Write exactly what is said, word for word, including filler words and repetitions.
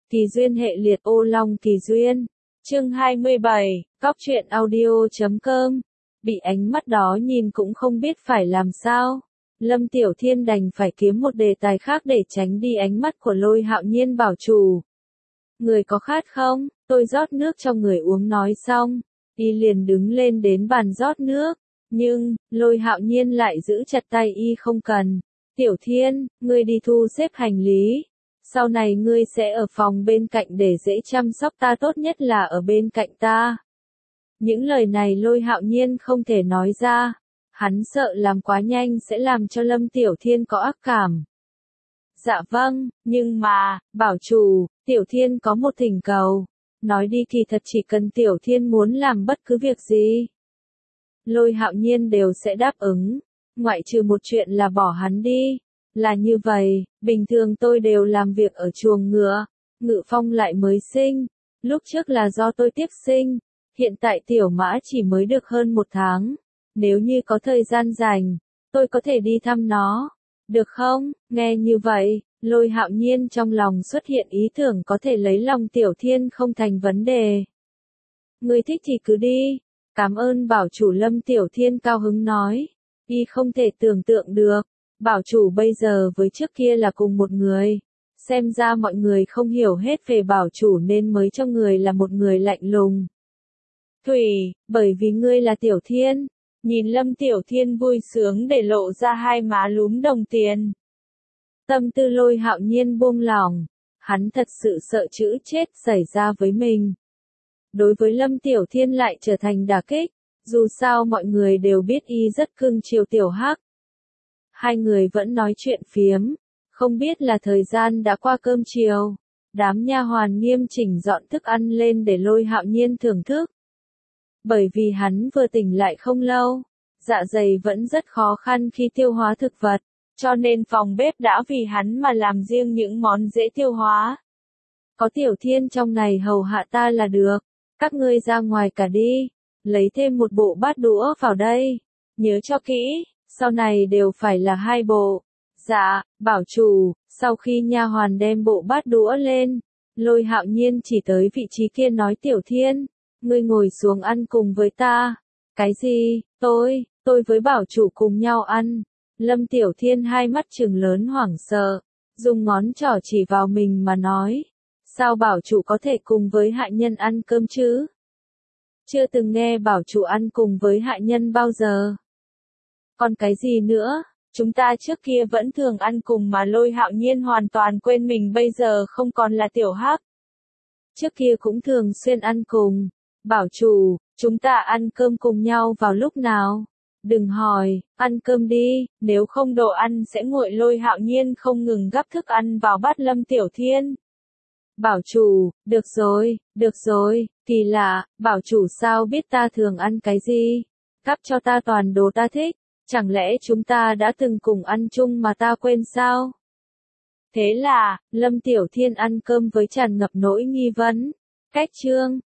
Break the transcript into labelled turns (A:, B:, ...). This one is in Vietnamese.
A: Kỳ duyên hệ liệt ô long kỳ duyên. Chương hai mươi bảy, cóc truyện audio chấm com. Bị ánh mắt đó nhìn cũng không biết phải làm sao. Lâm Tiểu Thiên đành phải kiếm một đề tài khác để tránh đi ánh mắt của Lôi Hạo Nhiên bảo chủ. Người có khát không? Tôi rót nước cho người uống nói xong. Y liền đứng lên đến bàn rót nước. Nhưng, Lôi Hạo Nhiên lại giữ chặt tay Y không cần. Tiểu Thiên, ngươi đi thu xếp hành lý. Sau này ngươi sẽ ở phòng bên cạnh để dễ chăm sóc ta, tốt nhất là ở bên cạnh ta. Những lời này Lôi Hạo Nhiên không thể nói ra. Hắn sợ làm quá nhanh sẽ làm cho Lâm Tiểu Thiên có ác cảm. Dạ vâng, nhưng mà, bảo chủ, Tiểu Thiên có một thỉnh cầu. Nói đi, kỳ thật chỉ cần Tiểu Thiên muốn làm bất cứ việc gì, Lôi Hạo Nhiên đều sẽ đáp ứng. Ngoại trừ một chuyện là bỏ hắn đi. Là như vậy, bình thường tôi đều làm việc ở chuồng ngựa. Ngự Phong lại mới sinh. Lúc trước là do tôi tiếp sinh. Hiện tại Tiểu Mã chỉ mới được hơn một tháng. Nếu như có thời gian rảnh, tôi có thể đi thăm nó. Được không? Nghe như vậy, Lôi Hạo Nhiên trong lòng xuất hiện ý tưởng có thể lấy lòng Tiểu Thiên không thành vấn đề. Ngươi thích thì cứ đi. Cảm ơn bảo chủ. Lâm Tiểu Thiên cao hứng nói. Y không thể tưởng tượng được. Bảo chủ bây giờ với trước kia là cùng một người. Xem ra mọi người không hiểu hết về bảo chủ nên mới cho người là một người lạnh lùng. Thủy, bởi vì ngươi là Tiểu Thiên. Nhìn Lâm Tiểu Thiên vui sướng để lộ ra hai má lúm đồng tiền. Tâm tư Lôi Hạo Nhiên buông lỏng. Hắn thật sự sợ chữ chết xảy ra với mình. Đối với Lâm Tiểu Thiên lại trở thành đả kích. Dù sao mọi người đều biết Y rất cưng chiều Tiểu Hắc. Hai người vẫn nói chuyện phiếm. Không biết là thời gian đã qua cơm chiều. Đám nha hoàn nghiêm chỉnh dọn thức ăn lên để Lôi Hạo Nhiên thưởng thức. Bởi vì hắn vừa tỉnh lại không lâu, dạ dày vẫn rất khó khăn khi tiêu hóa thực vật, cho nên phòng bếp đã vì hắn mà làm riêng những món dễ tiêu hóa. Có Tiểu Thiên trong này hầu hạ ta là được, các ngươi ra ngoài cả đi, lấy thêm một bộ bát đũa vào đây, nhớ cho kỹ, sau này đều phải là hai bộ. Dạ, bảo chủ. Sau khi nha hoàn đem bộ bát đũa lên, Lôi Hạo Nhiên chỉ tới vị trí kia nói Tiểu Thiên, ngươi ngồi xuống ăn cùng với ta. Cái gì? Tôi, tôi với bảo chủ cùng nhau ăn. Lâm Tiểu Thiên hai mắt trừng lớn hoảng sợ, dùng ngón trỏ chỉ vào mình mà nói. Sao bảo chủ có thể cùng với hạ nhân ăn cơm chứ? Chưa từng nghe bảo chủ ăn cùng với hạ nhân bao giờ. Còn cái gì nữa? Chúng ta trước kia vẫn thường ăn cùng mà. Lôi Hạo Nhiên hoàn toàn quên mình bây giờ không còn là Tiểu Hắc. Trước kia cũng thường xuyên ăn cùng. Bảo chủ, chúng ta ăn cơm cùng nhau vào lúc nào? Đừng hỏi, ăn cơm đi, nếu không đồ ăn sẽ nguội. Lôi Hạo Nhiên không ngừng gắp thức ăn vào bát Lâm Tiểu Thiên. Bảo chủ, được rồi, được rồi, kỳ lạ, bảo chủ sao biết ta thường ăn cái gì? Gắp cho ta toàn đồ ta thích, chẳng lẽ chúng ta đã từng cùng ăn chung mà ta quên sao? Thế là, Lâm Tiểu Thiên ăn cơm với tràn ngập nỗi nghi vấn. Cách chương